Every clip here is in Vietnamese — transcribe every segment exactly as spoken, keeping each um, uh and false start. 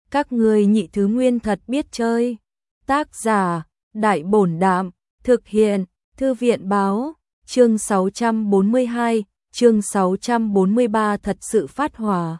Các ngươi nhị thứ nguyên thật biết chơi. Tác giả, Đại Bổn Đạm, thực hiện, Thư viện Báo, chương sáu trăm bốn mươi hai, chương sáu trăm bốn mươi ba thật sự phát hỏa.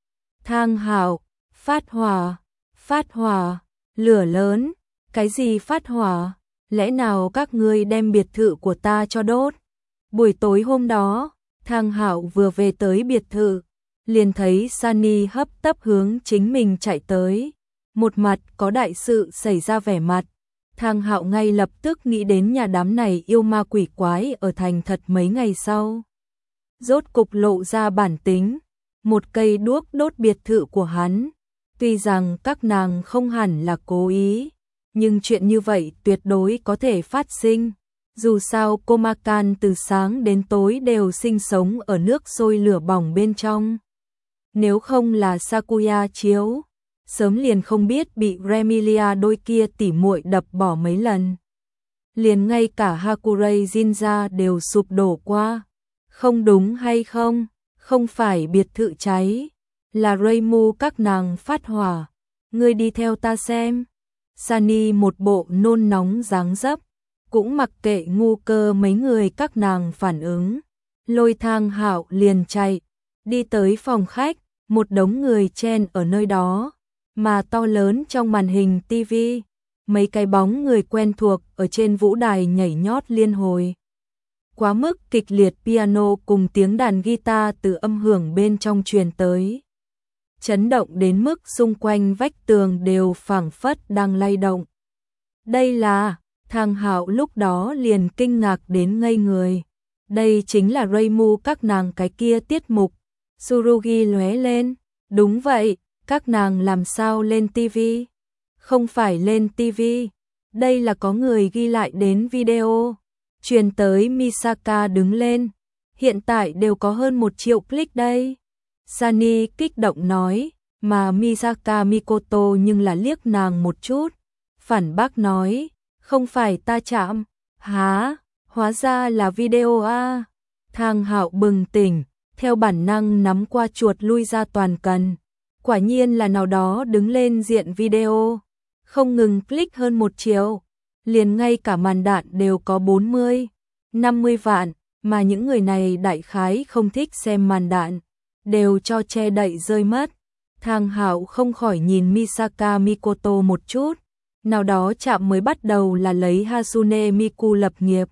Thang Hạo, phát hỏa, phát hỏa, lửa lớn, cái gì phát hỏa? Lẽ nào các ngươi đem biệt thự của ta cho đốt? Buổi tối hôm đó, Thang Hạo vừa về tới biệt thự, liền thấy Sunny hấp tấp hướng chính mình chạy tới, một mặt có đại sự xảy ra vẻ mặt. Thang Hạo ngay lập tức nghĩ đến nhà đám này yêu ma quỷ quái ở thành thật mấy ngày sau. Rốt cục lộ ra bản tính, một cây đuốc đốt biệt thự của hắn. Tuy rằng các nàng không hẳn là cố ý, nhưng chuyện như vậy tuyệt đối có thể phát sinh. Dù sao Komakan từ sáng đến tối đều sinh sống ở nước sôi lửa bỏng bên trong. Nếu không là Sakuya chiếu, sớm liền không biết bị Remilia đôi kia tỉ muội đập bỏ mấy lần. Liền ngay cả Hakurei Jinja đều sụp đổ qua. Không đúng hay không? Không phải biệt thự cháy, là Reimu các nàng phát hỏa. Ngươi đi theo ta xem. Sunny một bộ nôn nóng dáng dấp, cũng mặc kệ ngu cơ mấy người các nàng phản ứng. Lôi Thang Hạo liền chạy, đi tới phòng khách, một đống người chen ở nơi đó, mà to lớn trong màn hình tivi, mấy cái bóng người quen thuộc ở trên vũ đài nhảy nhót liên hồi. Quá mức kịch liệt piano cùng tiếng đàn guitar từ âm hưởng bên trong truyền tới, chấn động đến mức xung quanh vách tường đều phảng phất đang lay động. Đây là, Thang Hạo lúc đó liền kinh ngạc đến ngây người. Đây chính là Reimu các nàng cái kia tiết mục. Tsurugi lóe lên, đúng vậy, các nàng làm sao lên tivi? Không phải lên tivi, đây là có người ghi lại đến video. Truyền tới Misaka đứng lên, hiện tại đều có hơn một triệu click đây. Sunny kích động nói, mà Misaka Mikoto nhưng là liếc nàng một chút, phản bác nói, không phải ta chạm, há, hóa ra là video a. Thang Hạo bừng tỉnh, theo bản năng nắm qua chuột lui ra toàn cần. Quả nhiên là nào đó đứng lên diện video, không ngừng click hơn một triệu, liền ngay cả màn đạn đều có bốn mươi, năm mươi vạn, mà những người này đại khái không thích xem màn đạn, đều cho che đậy rơi mất. Thang Hạo không khỏi nhìn Misaka Mikoto một chút, nào đó chạm mới bắt đầu là lấy Hasune Miku lập nghiệp,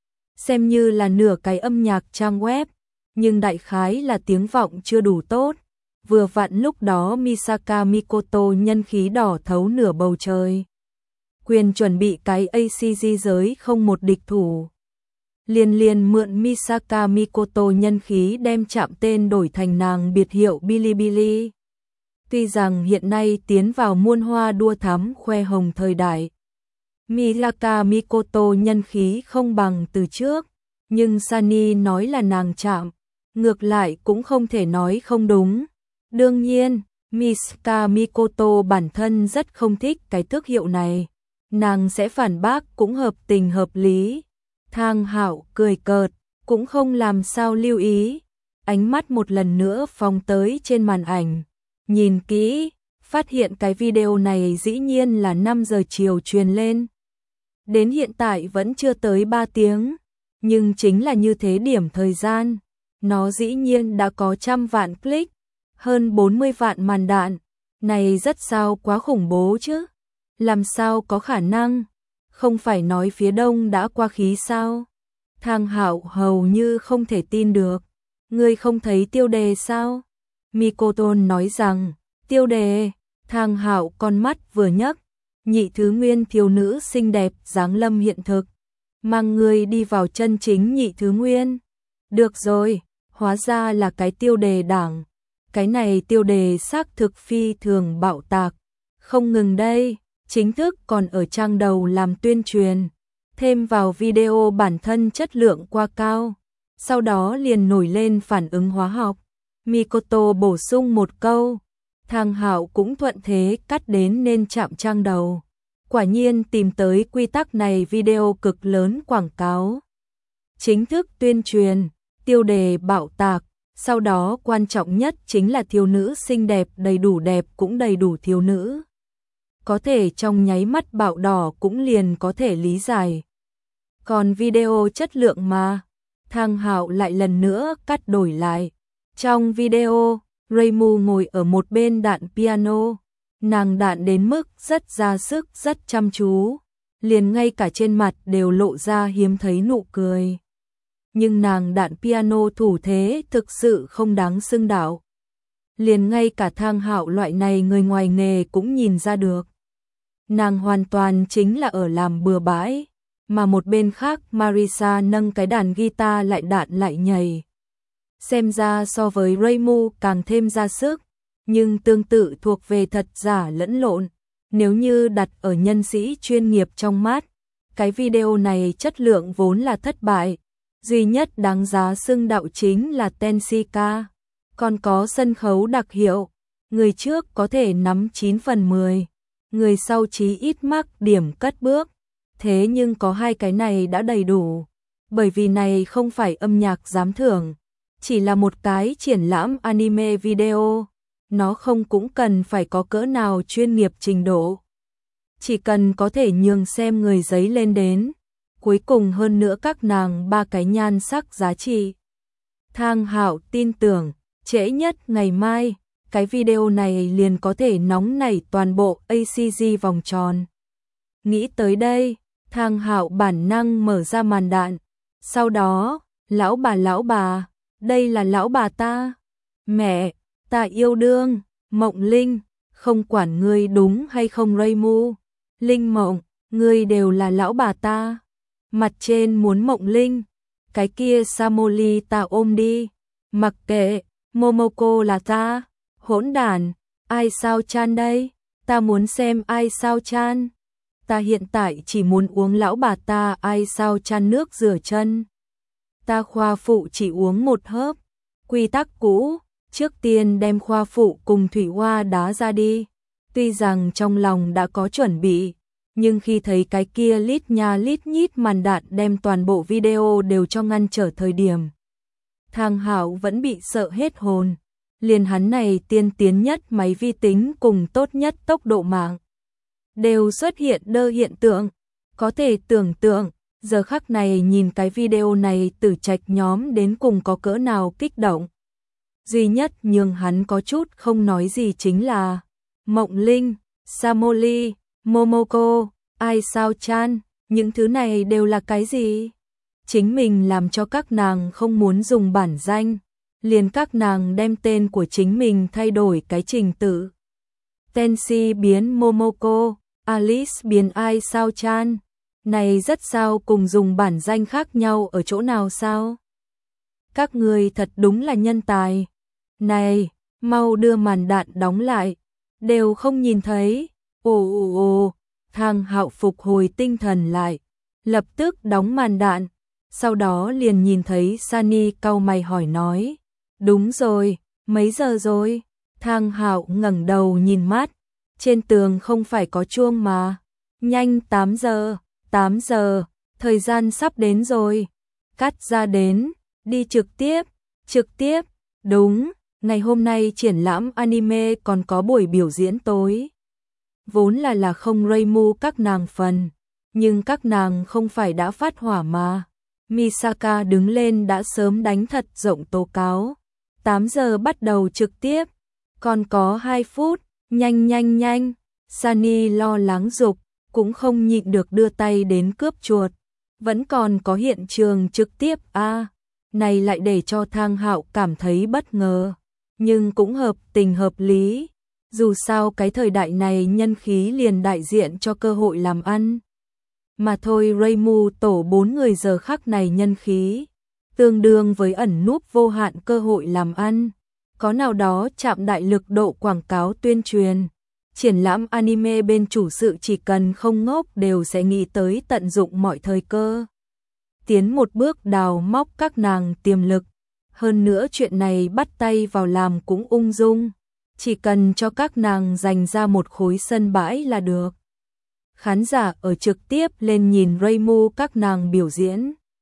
xem như là nửa cái âm nhạc trang web, nhưng đại khái là tiếng vọng chưa đủ tốt. Vừa vặn lúc đó Misaka Mikoto nhân khí đỏ thấu nửa bầu trời, quyền chuẩn bị cái a xê giê giới không một địch thủ. Liền liền mượn Misaka Mikoto nhân khí đem chạm tên đổi thành nàng biệt hiệu Bilibili. Tuy rằng hiện nay tiến vào muôn hoa đua thắm khoe hồng thời đại, Misaka Mikoto nhân khí không bằng từ trước, nhưng Sunny nói là nàng chạm, ngược lại cũng không thể nói không đúng. Đương nhiên, Misaka Mikoto bản thân rất không thích cái tước hiệu này, nàng sẽ phản bác cũng hợp tình hợp lý. Thang Hạo cười cợt, cũng không làm sao lưu ý, ánh mắt một lần nữa phóng tới trên màn ảnh, nhìn kỹ, phát hiện cái video này dĩ nhiên là năm giờ chiều truyền lên. Đến hiện tại vẫn chưa tới ba tiếng, nhưng chính là như thế điểm thời gian, nó dĩ nhiên đã có trăm vạn click, hơn bốn mươi vạn màn đạn, này rất sao quá khủng bố chứ, làm sao có khả năng, không phải nói phía đông đã qua khí sao? Thang Hạo hầu như không thể tin được, ngươi không thấy tiêu đề sao? Mikoto nói rằng, tiêu đề. Thang Hạo con mắt vừa nhấc, nhị thứ nguyên thiếu nữ xinh đẹp dáng lâm hiện thực, mang ngươi đi vào chân chính nhị thứ nguyên. Được rồi, hóa ra là cái tiêu đề đảng. Cái này tiêu đề xác thực phi thường bạo tạc. Không ngừng đây, chính thức còn ở trang đầu làm tuyên truyền, thêm vào video bản thân chất lượng quá cao, sau đó liền nổi lên phản ứng hóa học. Mikoto bổ sung một câu, Thang Hạo cũng thuận thế cắt đến nên chạm trang đầu. Quả nhiên tìm tới quy tắc này video cực lớn quảng cáo. Chính thức tuyên truyền, tiêu đề bạo tạc, Sau đó quan trọng nhất chính là thiếu nữ xinh đẹp, đầy đủ đẹp cũng đầy đủ thiếu nữ. Có thể trong nháy mắt bạo đỏ cũng liền có thể lý giải. Còn video chất lượng mà, Thang Hạo lại lần nữa cắt đổi lại. Trong video, Reimu ngồi ở một bên đạn piano, nàng đạn đến mức rất ra sức, rất chăm chú, liền ngay cả trên mặt đều lộ ra hiếm thấy nụ cười. Nhưng nàng đạn piano thủ thế thực sự không đáng xưng đạo. Liền ngay cả Thang Hạo loại này người ngoài nghề cũng nhìn ra được. Nàng hoàn toàn chính là ở làm bừa bãi, mà một bên khác Marisa nâng cái đàn guitar lại đạn lại nhảy. Xem ra so với Reimu càng thêm ra sức, nhưng tương tự thuộc về thật giả lẫn lộn. Nếu như đặt ở nhân sĩ chuyên nghiệp trong mắt, cái video này chất lượng vốn là thất bại. Duy nhất đáng giá xưng đạo chính là Tensika, còn có sân khấu đặc hiệu, người trước có thể nắm chín phần mười, người sau chí ít mắc điểm cất bước. Thế nhưng có hai cái này đã đầy đủ, bởi vì này không phải âm nhạc giám thưởng, chỉ là một cái triển lãm anime video, nó không cũng cần phải có cỡ nào chuyên nghiệp trình độ. Chỉ cần có thể nhường xem người giấy lên đến. Cuối cùng hơn nữa các nàng ba cái nhan sắc giá trị. Thang Hạo tin tưởng, trễ nhất ngày mai, cái video này liền có thể nóng nảy toàn bộ a xê giê vòng tròn. Nghĩ tới đây, Thang Hạo bản năng mở ra màn đạn. Sau đó, lão bà lão bà, đây là lão bà ta. Mẹ, ta yêu đương, Mộng Linh, không quản ngươi đúng hay không Reimu. Linh Mộng, ngươi đều là lão bà ta. Mặt trên muốn Mộng Linh, cái kia Samoli ta ôm đi, mặc kệ, Momoko là ta, hỗn đản, ai sao chan đây, ta muốn xem ai sao chan, ta hiện tại chỉ muốn uống lão bà ta ai sao chan nước rửa chân, ta khoa phụ chỉ uống một hớp, quy tắc cũ, trước tiên đem khoa phụ cùng thủy hoa đá ra đi, tuy rằng trong lòng đã có chuẩn bị. Nhưng khi thấy cái kia lít nha lít nhít màn đạn đem toàn bộ video đều cho ngăn trở thời điểm, Thang Hạo vẫn bị sợ hết hồn. Liền hắn này tiên tiến nhất máy vi tính cùng tốt nhất tốc độ mạng đều xuất hiện đơ hiện tượng. Có thể tưởng tượng, giờ khắc này nhìn cái video này Tử Trạch nhóm đến cùng có cỡ nào kích động. Duy nhất nhưng hắn có chút không nói gì chính là Mộng Linh, Samoli, Momoko, ai sao chan, những thứ này đều là cái gì? Chính mình làm cho các nàng không muốn dùng bản danh, liền các nàng đem tên của chính mình thay đổi cái trình tự. Tensi biến Momoko, Alice biến ai sao chan, này rất sao cùng dùng bản danh khác nhau ở chỗ nào sao? Các người thật đúng là nhân tài. Này, mau đưa màn đạn đóng lại, đều không nhìn thấy. Ồ ồ ồ, Thang Hạo phục hồi tinh thần lại, lập tức đóng màn đạn, sau đó liền nhìn thấy Sunny cau mày hỏi nói, đúng rồi, mấy giờ rồi? Thang Hạo ngẩng đầu nhìn mắt, trên tường không phải có chuông mà, nhanh tám giờ, tám giờ, thời gian sắp đến rồi, cắt ra đến, đi trực tiếp, trực tiếp, đúng, ngày hôm nay triển lãm anime còn có buổi biểu diễn tối. Vốn là là không Reimu các nàng phần, nhưng các nàng không phải đã phát hỏa mà. Misaka đứng lên đã sớm đánh thật rộng tố cáo. tám giờ bắt đầu trực tiếp, còn có hai phút, nhanh nhanh nhanh. Sunny lo lắng dục, cũng không nhịn được đưa tay đến cướp chuột. Vẫn còn có hiện trường trực tiếp a, à, này lại để cho Thang Hạo cảm thấy bất ngờ, nhưng cũng hợp tình hợp lý. Dù sao cái thời đại này nhân khí liền đại diện cho cơ hội làm ăn. Mà thôi Reimu tổ bốn người giờ khắc này nhân khí, tương đương với ẩn núp vô hạn cơ hội làm ăn. Có nào đó chạm đại lực độ quảng cáo tuyên truyền. Triển lãm anime bên chủ sự chỉ cần không ngốc đều sẽ nghĩ tới tận dụng mọi thời cơ. Tiến một bước đào móc các nàng tiềm lực. Hơn nữa chuyện này bắt tay vào làm cũng ung dung. Chỉ cần cho các nàng dành ra một khối sân bãi là được. Khán giả ở trực tiếp lên nhìn Reimu các nàng biểu diễn.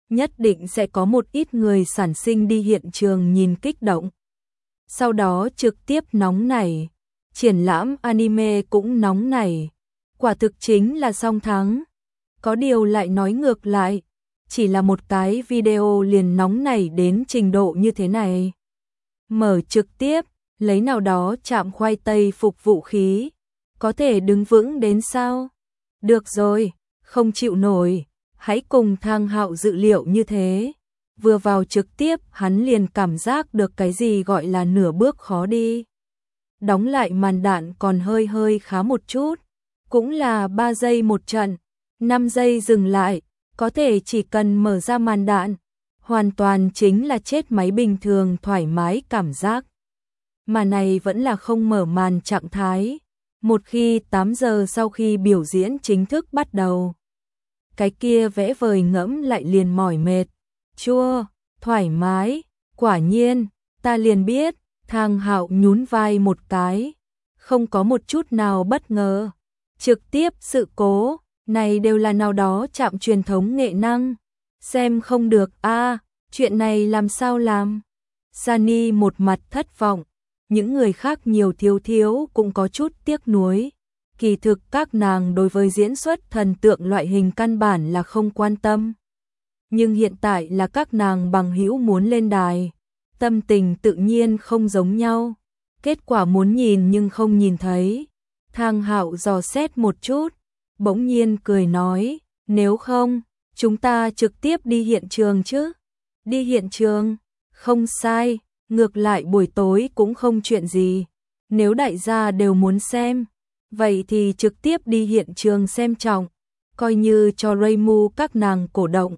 nhất định sẽ có một ít người sản sinh đi hiện trường nhìn kích động. Sau đó trực tiếp nóng nảy, triển lãm anime cũng nóng nảy, quả thực chính là song thắng. Có điều lại nói ngược lại, chỉ là một cái video liền nóng nảy đến trình độ như thế này. Mở trực tiếp, lấy nào đó chạm khoai tây phục vũ khí, có thể đứng vững đến sao? Được rồi, không chịu nổi, hãy cùng Thang Hạo dự liệu như thế. Vừa vào trực tiếp hắn liền cảm giác được cái gì gọi là nửa bước khó đi. Đóng lại màn đạn còn hơi hơi khá một chút, cũng là ba giây một trận, năm giây dừng lại, có thể chỉ cần mở ra màn đạn, hoàn toàn chính là chết máy bình thường thoải mái cảm giác. Mà này vẫn là không mở màn trạng thái, một khi tám giờ sau khi biểu diễn chính thức bắt đầu. Cái kia vẽ vời ngẫm lại liền mỏi mệt, chua, thoải mái, quả nhiên, ta liền biết, Thang Hạo nhún vai một cái, không có một chút nào bất ngờ. Trực tiếp sự cố, này đều là nào đó chạm truyền thống nghệ năng, xem không được a, à, chuyện này làm sao làm? Sunny một mặt thất vọng, những người khác nhiều thiếu thiếu cũng có chút tiếc nuối. Kỳ thực các nàng đối với diễn xuất thần tượng loại hình căn bản là không quan tâm. Nhưng hiện tại là các nàng bằng hữu muốn lên đài, tâm tình tự nhiên không giống nhau. Kết quả muốn nhìn nhưng không nhìn thấy. Thang Hạo dò xét một chút, bỗng nhiên cười nói, nếu không, chúng ta trực tiếp đi hiện trường chứ? Đi hiện trường? Không sai, ngược lại buổi tối cũng không chuyện gì. Nếu đại gia đều muốn xem, vậy thì trực tiếp đi hiện trường xem trọng, coi như cho Reimu các nàng cổ động.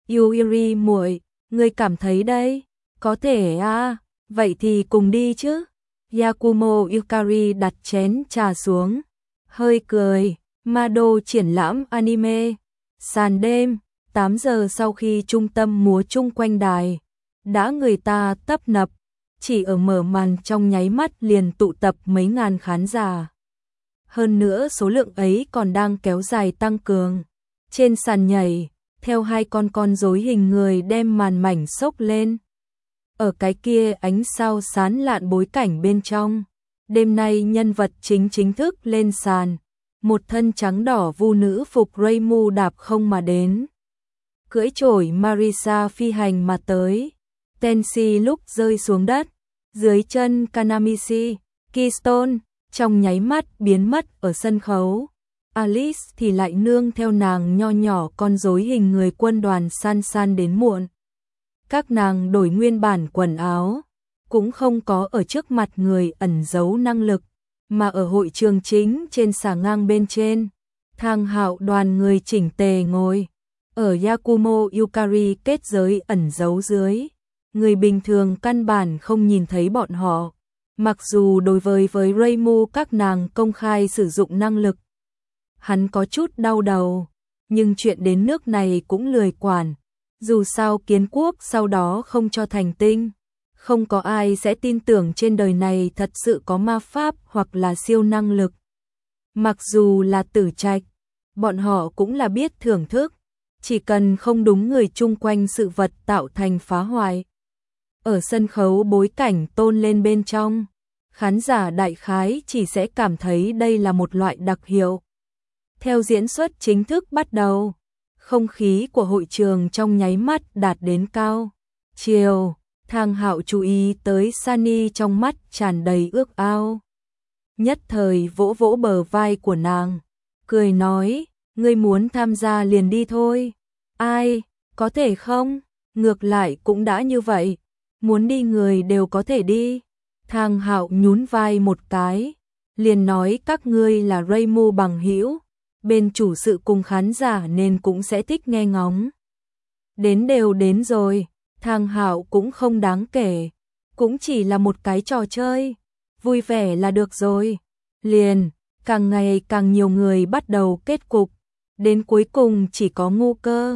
Yuri muội, ngươi cảm thấy đây? Có thể à, vậy thì cùng đi chứ. Yakumo Yukari đặt chén trà xuống, hơi cười, Mado triển lãm anime, sàn đêm, tám giờ sau khi trung tâm múa chung quanh đài, đã người ta tấp nập, chỉ ở mở màn trong nháy mắt liền tụ tập mấy ngàn khán giả. Hơn nữa số lượng ấy còn đang kéo dài tăng cường. Trên sàn nhảy, theo hai con con rối hình người đem màn mảnh xốc lên. Ở cái kia ánh sao sáng lạn bối cảnh bên trong, đêm nay nhân vật chính chính thức lên sàn, một thân trắng đỏ vu nữ phục Reimu đạp không mà đến. Cưỡi chổi Marisa phi hành mà tới, Tenshi lúc rơi xuống đất, dưới chân Kanamichi, Keystone, trong nháy mắt biến mất ở sân khấu. Alice thì lại nương theo nàng nho nhỏ con rối hình người quân đoàn san san đến muộn. Các nàng đổi nguyên bản quần áo, cũng không có ở trước mặt người ẩn giấu năng lực, mà ở hội trường chính trên xà ngang bên trên. Thang Hạo đoàn người chỉnh tề ngồi, ở Yakumo Yukari kết giới ẩn giấu dưới. Người bình thường căn bản không nhìn thấy bọn họ, mặc dù đối với với Reimu các nàng công khai sử dụng năng lực. Hắn có chút đau đầu, nhưng chuyện đến nước này cũng lười quản. Dù sao kiến quốc sau đó không cho thành tinh, không có ai sẽ tin tưởng trên đời này thật sự có ma pháp hoặc là siêu năng lực. Mặc dù là Tử Trạch, bọn họ cũng là biết thưởng thức, chỉ cần không đúng người chung quanh sự vật tạo thành phá hoại. Ở sân khấu bối cảnh tôn lên bên trong, khán giả đại khái chỉ sẽ cảm thấy đây là một loại đặc hiệu. Theo diễn xuất chính thức bắt đầu, không khí của hội trường trong nháy mắt đạt đến cao. Chiều, Thang Hạo chú ý tới Sunny trong mắt tràn đầy ước ao. Nhất thời vỗ vỗ bờ vai của nàng, cười nói, ngươi muốn tham gia liền đi thôi. Ai, có thể không? Ngược lại cũng đã như vậy, muốn đi người đều có thể đi. Thang Hạo nhún vai một cái, liền nói các ngươi là Reimu bằng hữu, bên chủ sự cùng khán giả nên cũng sẽ thích nghe ngóng. Đến đều đến rồi, Thang Hạo cũng không đáng kể, cũng chỉ là một cái trò chơi, vui vẻ là được rồi. Liền, càng ngày càng nhiều người bắt đầu kết cục, đến cuối cùng chỉ có Ngu Cơ,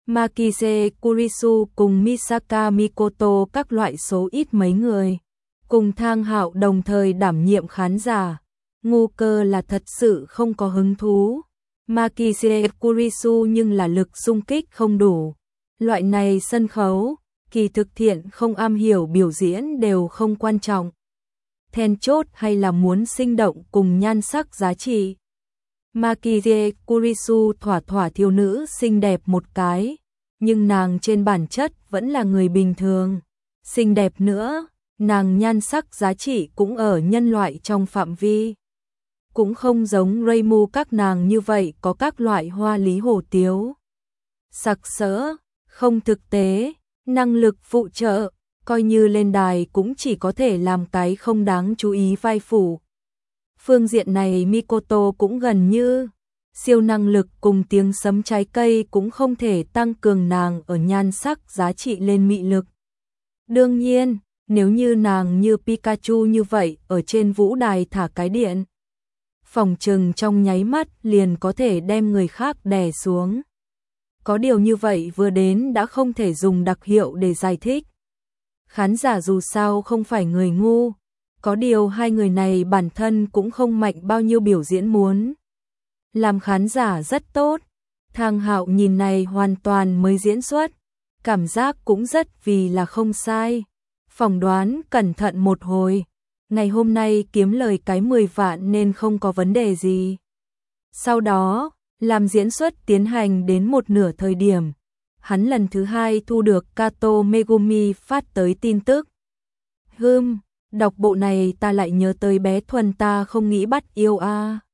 Makise Kurisu cùng Misaka Mikoto các loại số ít mấy người, cùng Thang Hạo đồng thời đảm nhiệm khán giả. Ngu Cơ là thật sự không có hứng thú, Makise Kurisu nhưng là lực xung kích không đủ, Loại này sân khấu, kỳ thực thiện không am hiểu biểu diễn đều không quan trọng. Then chốt hay là muốn sinh động cùng nhan sắc giá trị. Makirie Kurisu thỏa thỏa thiếu nữ xinh đẹp một cái, nhưng nàng trên bản chất vẫn là người bình thường. Xinh đẹp nữa, nàng nhan sắc giá trị cũng ở nhân loại trong phạm vi. Cũng không giống Reimu các nàng như vậy có các loại hoa lý hổ tiếu. Sặc sỡ, không thực tế, năng lực phụ trợ, coi như lên đài cũng chỉ có thể làm cái không đáng chú ý vai phụ. Phương diện này Mikoto cũng gần như siêu năng lực cùng tiếng sấm trái cây cũng không thể tăng cường nàng ở nhan sắc giá trị lên mị lực. Đương nhiên, nếu như nàng như Pikachu như vậy ở trên vũ đài thả cái điện, phòng trừng trong nháy mắt liền có thể đem người khác đè xuống. Có điều như vậy vừa đến đã không thể dùng đặc hiệu để giải thích. Khán giả dù sao không phải người ngu, có điều hai người này bản thân cũng không mạnh bao nhiêu biểu diễn muốn làm khán giả rất tốt. Thang Hạo nhìn này hoàn toàn mới diễn xuất, cảm giác cũng rất vì là không sai. Phỏng đoán cẩn thận một hồi, ngày hôm nay kiếm lời cái mười vạn nên không có vấn đề gì. Sau đó, làm diễn xuất tiến hành đến một nửa thời điểm, hắn lần thứ hai thu được Kato Megumi phát tới tin tức. Hừm, đọc bộ này ta lại nhớ tới bé Thuần ta không nghĩ bắt yêu a. À.